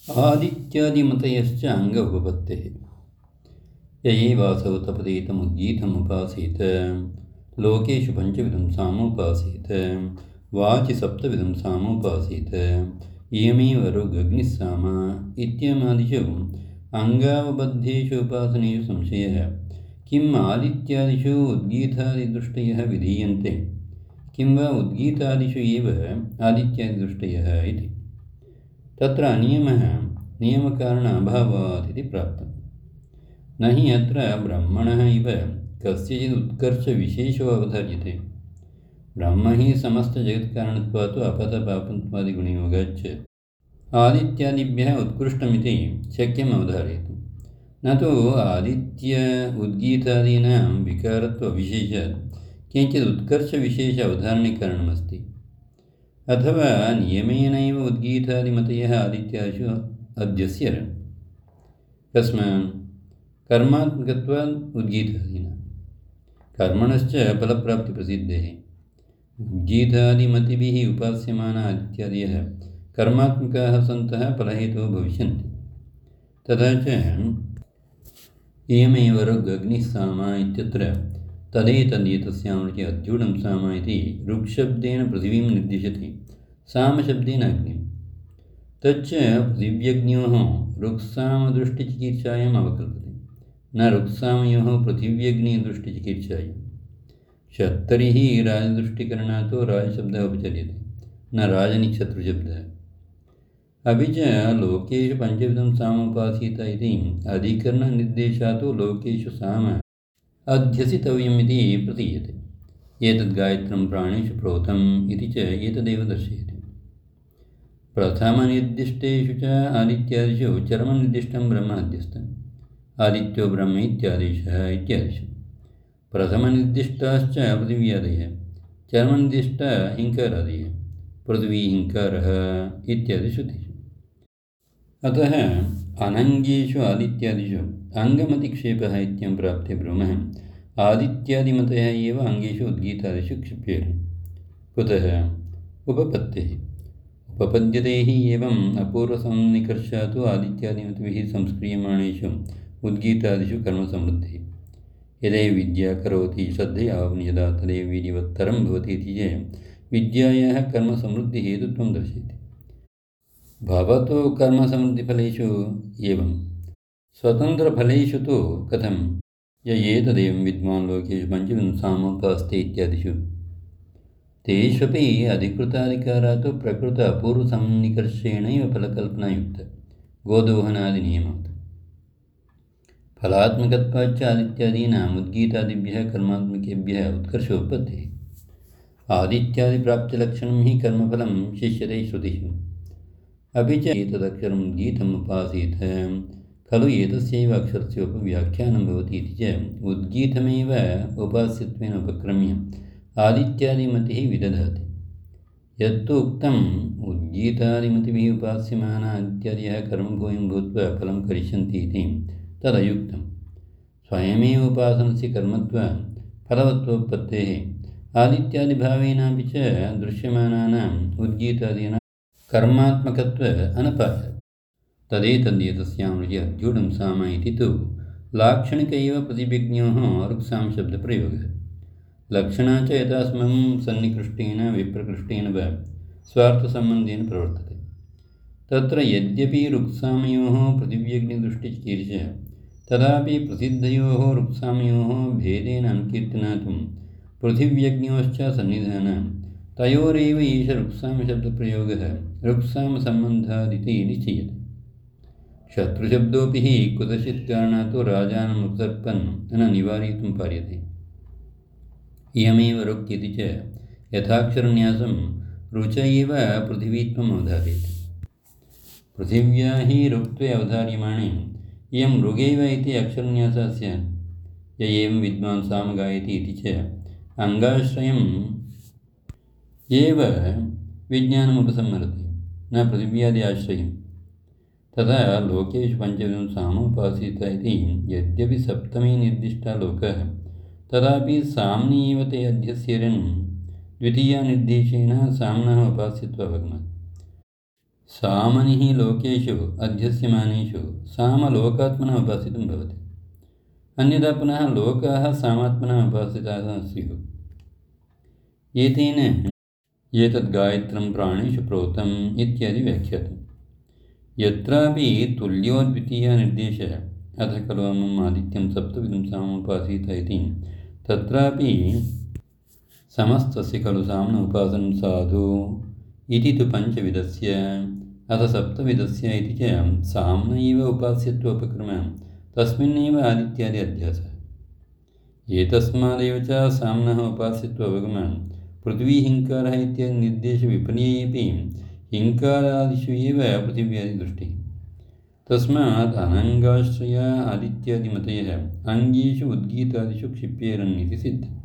आदित्यादिमतयश्च अङ्ग उपपत्तेः। य एवासौ तपतीतमुद्गीतमुपासीत लोकेषु पञ्चविधं सामुपासीत वाचि सप्तविधं सामुपासीत इयमेव ऋगग्निः साम इत्यमादिषु अङ्गावबद्धेषु उपासनेषु संशयः। किम् आदित्यादिषु उद्गीतादिदृष्टयः विधीयन्ते किं वा उद्गीतादिषु एव आदित्यादिदृष्टयः इति। तत्र नियमकारण अभावात् इति प्राप्तम्। न हि अत्र ब्रह्मणः इव कस्यचित् उत्कर्षविशेषो अवधार्यते। ब्रह्म हि समस्तजगत्कारणत्वात् अपतपापत्वादिगुणयोगाच्च आदित्यादिभ्यः उत्कृष्टमिति शक्यम् अवधारयितुं। न तु आदित्य उद्गीतादीनां विकारत्वविशेषात् किञ्चित् उत्कर्षविशेष अवधारणीकरणमस्ति। अथवा नियमेनैव उद्गीतादिमतयः आदित्यादिषु अध्यस्यरन्। कस्मात् कर्मात्मकत्वात् उद्गीतादीनां कर्मणश्च फलप्राप्तिप्रसिद्धेः। उद्गीतादिमतिभिः उपास्यमाना आदित्यादयः कर्मात्मकाः सन्तः फलहेतवो भविष्यन्ति। तथा च इयमेव ऋगग्निः साम इत्यत्र तदेतस्यां ऋचि अध्यूढं साम इति ऋक्शब्देन पृथिवीं निर्दिशति, सामशब्देन अग्निं। तच्च पृथिव्यग्न्योः ऋक्सामदृष्टिचिकीर्षायाम् अवकल्पते, न ऋक्सामयोः पृथिव्यग्निदृष्टिचिकीर्षायां। क्षत्तरिः राजदृष्टिकरणात् राजशब्दः उपचर्यते, न राजनिक्षत्रुशब्दः। अपि च लोकेषु पञ्चविधं सामुपासीत इति अधिकरणनिर्देशात् लोकेषु साम अध्यसितव्यम् इति प्रतीयते। एतद्गायत्रं प्राणेषु प्रोक्तम् इति च एतदेव दर्शयति। प्रथमनिर्दिष्टेषु च आदित्यादिषु चरमनिर्दिष्टं ब्रह्म अध्यस्तम्। आदित्यो ब्रह्म इत्यादेशः इत्यादिषु प्रथमनिर्दिष्टाश्च पृथिव्यादयः, चरमनिर्दिष्ट हिङ्कारादयः, पृथिवी हिङ्कारः इत्यादिषु तेषु। अतः अनङ्गेषु आदित्यादिषु अङ्गमतिक्षेपः इत्यं प्राप्ते ब्रूमः आदित्यादिमतयः एव अङ्गेषु उद्गीतादिषु क्षिप्येरन्। कुतः? उपपत्तेः। उपपद्यते हि एवम् अपूर्वसन्निकर्षात् आदित्यादिमतिभिः संस्क्रियमाणेषु उद्गीतादिषु कर्मसमृद्धिः। यदैव विद्या करोति श्रद्धया यदा तदैव वीर्यवत्तरं भवति इति च विद्यायाः कर्मसमृद्धिहेतुत्वं दर्शयति। भवतो कर्मसमृद्धिफलेषु एवं स्वतन्त्रफलेषु तु कथं? य एतदेवं विद्वान् लोकेषु पञ्चविधं सामुपास्ते इत्यादिषु तेष्वपि अधिकृताधिकारात् प्रकृत अपूर्वसन्निकर्षेणैव फलकल्पनायुक्त गोदोहनादिनियमात्। फलात्मकत्वाच्च आदित्यादीनाम् उद्गीतादिभ्यः कर्मात्मकेभ्यः उत्कर्षोत्पत्तिः। आदित्यादिप्राप्तिलक्षणं हि कर्मफलं शिष्यते श्रुतिषु। अपि च एतदक्षरम् उद्गीतम् उपासीत खलु एतस्यैव अक्षरस्योपव्याख्यानं भवति इति च उद्गीतमेव उपास्यत्वेन उपक्रम्य आदित्यादिमतिः विदधाति। यत्तु उक्तम् उद्गीतादिमतिभिः उपास्यमाना आदित्यादयः कर्मभूयं भूत्वा फलं करिष्यन्ति इति तदयुक्तं। स्वयमेव उपासनस्य कर्मत्वात् फलवत्वोत्पत्तेः आदित्यादिभावेनापि च दृश्यमानानाम् उद्गीतादीनां कर्मात्मकत्व अनपाय। तदेतद्येतस्यां ऋचि अध्यूढं साम इति तु लाक्षणिक एव प्रतिभिज्ञोः ऋक्सामशब्दप्रयोगः। लक्षणा च यथास्मं सन्निकृष्टेन विप्रकृष्टेन वा स्वार्थसम्बन्धेन प्रवर्तते। तत्र यद्यपि ऋक्सामयोः पृथिव्यग्निदृष्टिचिकीर्षः तथापि प्रसिद्धयोः ऋक्सामयोः भेदेन अनुकीर्तनात् पृथिव्यग्न्योश्च सन्निधानं तयोरेव एष ऋक्सामशब्दप्रयोगः ऋक्सामसम्बन्धादिति निश्चीयते। शत्रुशब्दोऽपि हि कुतश्चित् कारणात् राजानम् उपसर्पन् न निवारयितुं पार्यते। इयमेव ऋक् इति च यथाक्षरन्यासं ऋच एव पृथिवीत्वम् अवधारयति। पृथिव्या हि ऋक्त्वे अवधार्यमाणे इयं ऋगेव इति अक्षरन्यासः स्यात्। य एवं विद्वान् सामगायति इति च अङ्गाश्रयम् एव विज्ञानमुपसंहरति, न पृथिव्यादि आश्रयम्। तथा लोकेषु पञ्चविधं सामुपासीत इति यद्यपि सप्तमी निर्दिष्टा लोकः तथापि साम्नि एव ते अध्यस्येरन् द्वितीया निर्देशेन साम्नः उपास्यत्वावगमात्। सामनिः लोकेषु अध्यस्यमानेषु सामलोकात्मनः उपासितं भवति। अन्यथा पुनः लोकाः सामात्मनः उपासिताः स्युः। एतेन एतद् गायत्रं प्राणेषु प्रोक्तम् इत्यादि व्याख्यातम्। यत्रापि तुल्योद्वितीयनिर्देशः अथ खलु अमुम् आदित्यं सप्तविधं सामुपासीत इति, तत्रापि समस्तस्य खलु साम्न उपासनं साधु इति तु पञ्चविधस्य अथ सप्तविधस्य इति च साम्न एव उपास्यत्वोपक्रमः तस्मिन्नेव आदित्यादि अध्यासः। एतस्मादेव च साम्नः उपास्यत्वोपगमः पृथ्वीहिङ्कारः इत्यादि निर्देशविपर्ययेऽपि हिङ्कारादिषु एव पृथिव्यादिदृष्टिः। तस्मात् अनङ्गाश्रया आदित्यादिमतयः अङ्गेषु उद्गीतादिषु क्षिप्येरन् इति सिद्धम्।